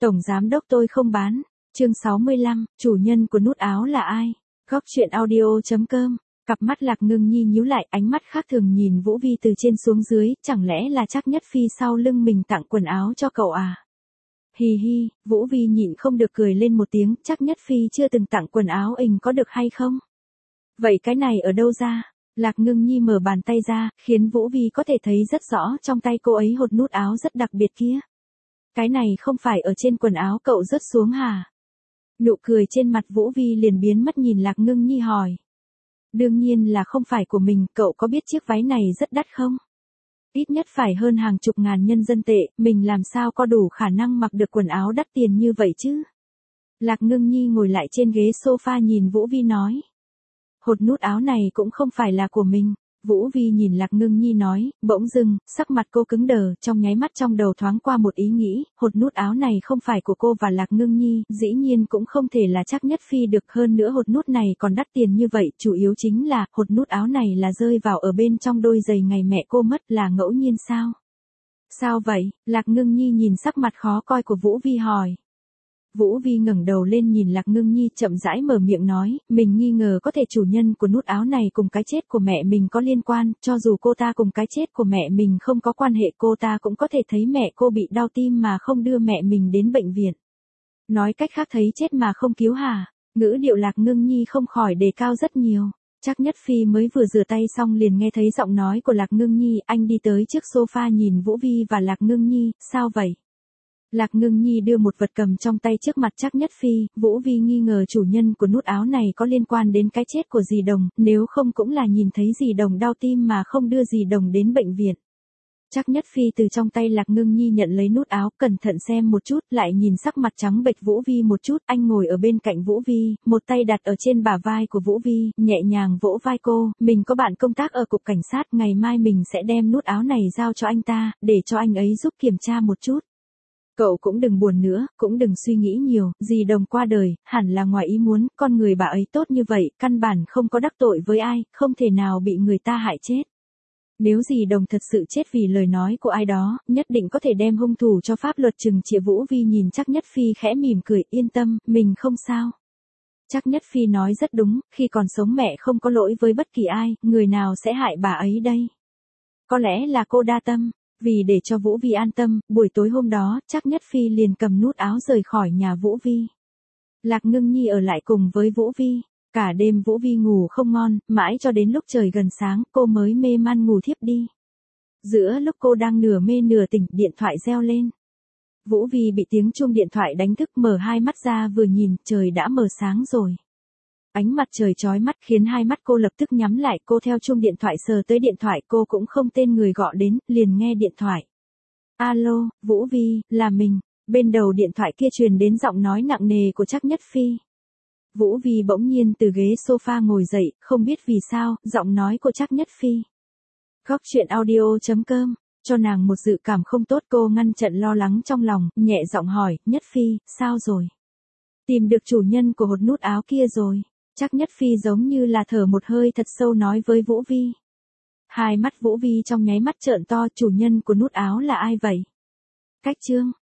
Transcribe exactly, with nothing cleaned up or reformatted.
Tổng giám đốc tôi không bán. Chương sáu mươi lăm, chủ nhân của nút áo là ai? Góc truyện audio chấm com. Cặp mắt Lạc Ngưng Nhi nhíu lại, ánh mắt khác thường nhìn Vũ Vi từ trên xuống dưới, chẳng lẽ là Trác Nhất Phi sau lưng mình tặng quần áo cho cậu à? Hì hi, Vũ Vi nhịn không được cười lên một tiếng, Trác Nhất Phi chưa từng tặng quần áo ình có được hay không? Vậy cái này ở đâu ra? Lạc Ngưng Nhi mở bàn tay ra, khiến Vũ Vi có thể thấy rất rõ trong tay cô ấy hột nút áo rất đặc biệt kia. Cái này không phải ở trên quần áo cậu rớt xuống hả? Nụ cười trên mặt Vũ Vi liền biến mất, nhìn Lạc Ngưng Nhi hỏi. Đương nhiên là không phải của mình, cậu có biết chiếc váy này rất đắt không? Ít nhất phải hơn hàng chục ngàn nhân dân tệ, mình làm sao có đủ khả năng mặc được quần áo đắt tiền như vậy chứ? Lạc Ngưng Nhi ngồi lại trên ghế sofa nhìn Vũ Vi nói. Hột nút áo này cũng không phải là của mình. Vũ Vi nhìn Lạc Ngưng Nhi nói, bỗng dưng, sắc mặt cô cứng đờ, trong nháy mắt trong đầu thoáng qua một ý nghĩ, hột nút áo này không phải của cô và Lạc Ngưng Nhi, dĩ nhiên cũng không thể là Trác Nhất Phi được, hơn nữa hột nút này còn đắt tiền như vậy, chủ yếu chính là, hột nút áo này là rơi vào ở bên trong đôi giày ngày mẹ cô mất, là ngẫu nhiên sao? Sao vậy? Lạc Ngưng Nhi nhìn sắc mặt khó coi của Vũ Vi hỏi. Vũ Vi ngẩng đầu lên nhìn Lạc Ngưng Nhi, chậm rãi mở miệng nói, mình nghi ngờ có thể chủ nhân của nút áo này cùng cái chết của mẹ mình có liên quan, cho dù cô ta cùng cái chết của mẹ mình không có quan hệ, cô ta cũng có thể thấy mẹ cô bị đau tim mà không đưa mẹ mình đến bệnh viện. Nói cách khác thấy chết mà không cứu hả? Ngữ điệu Lạc Ngưng Nhi không khỏi đề cao rất nhiều. Trác Nhất Phi mới vừa rửa tay xong liền nghe thấy giọng nói của Lạc Ngưng Nhi, anh đi tới trước sofa nhìn Vũ Vi và Lạc Ngưng Nhi, sao vậy? Lạc Ngưng Nhi đưa một vật cầm trong tay trước mặt Trác Nhất Phi, Vũ Vi nghi ngờ chủ nhân của nút áo này có liên quan đến cái chết của dì Đồng, nếu không cũng là nhìn thấy dì Đồng đau tim mà không đưa dì Đồng đến bệnh viện. Trác Nhất Phi từ trong tay Lạc Ngưng Nhi nhận lấy nút áo, cẩn thận xem một chút, lại nhìn sắc mặt trắng bệch Vũ Vi một chút, anh ngồi ở bên cạnh Vũ Vi, một tay đặt ở trên bả vai của Vũ Vi, nhẹ nhàng vỗ vai cô, mình có bạn công tác ở cục cảnh sát, ngày mai mình sẽ đem nút áo này giao cho anh ta, để cho anh ấy giúp kiểm tra một chút. Cậu cũng đừng buồn nữa, cũng đừng suy nghĩ nhiều, dì Đồng qua đời, hẳn là ngoài ý muốn, con người bà ấy tốt như vậy, căn bản không có đắc tội với ai, không thể nào bị người ta hại chết. Nếu dì Đồng thật sự chết vì lời nói của ai đó, nhất định có thể đem hung thủ cho pháp luật trừng trị. Vũ Vi nhìn Trác Nhất Phi khẽ mỉm cười, yên tâm, mình không sao. Trác Nhất Phi nói rất đúng, khi còn sống mẹ không có lỗi với bất kỳ ai, người nào sẽ hại bà ấy đây? Có lẽ là cô đa tâm. Vì để cho Vũ Vi an tâm, buổi tối hôm đó, Trác Nhất Phi liền cầm nút áo rời khỏi nhà Vũ Vi. Lạc Ngưng Nhi ở lại cùng với Vũ Vi. Cả đêm Vũ Vi ngủ không ngon, mãi cho đến lúc trời gần sáng, cô mới mê man ngủ thiếp đi. Giữa lúc cô đang nửa mê nửa tỉnh, điện thoại reo lên. Vũ Vi bị tiếng chuông điện thoại đánh thức, mở hai mắt ra vừa nhìn, trời đã mờ sáng rồi. Ánh mặt trời chói mắt khiến hai mắt cô lập tức nhắm lại, cô theo chuông điện thoại sờ tới điện thoại, cô cũng không tên người gọi đến, liền nghe điện thoại. Alo, Vũ Vi, là mình. Bên đầu điện thoại kia truyền đến giọng nói nặng nề của Trác Nhất Phi. Vũ Vi bỗng nhiên từ ghế sofa ngồi dậy, không biết vì sao, giọng nói của Trác Nhất Phi. Góc truyện audio chấm com, cho nàng một dự cảm không tốt, cô ngăn chặn lo lắng trong lòng, nhẹ giọng hỏi, Nhất Phi, sao rồi? Tìm được chủ nhân của hột nút áo kia rồi. Trác Nhất Phi giống như là thở một hơi thật sâu nói với Vũ Vi. Hai mắt Vũ Vi trong nháy mắt trợn to, chủ nhân của nút áo là ai vậy? Cách chương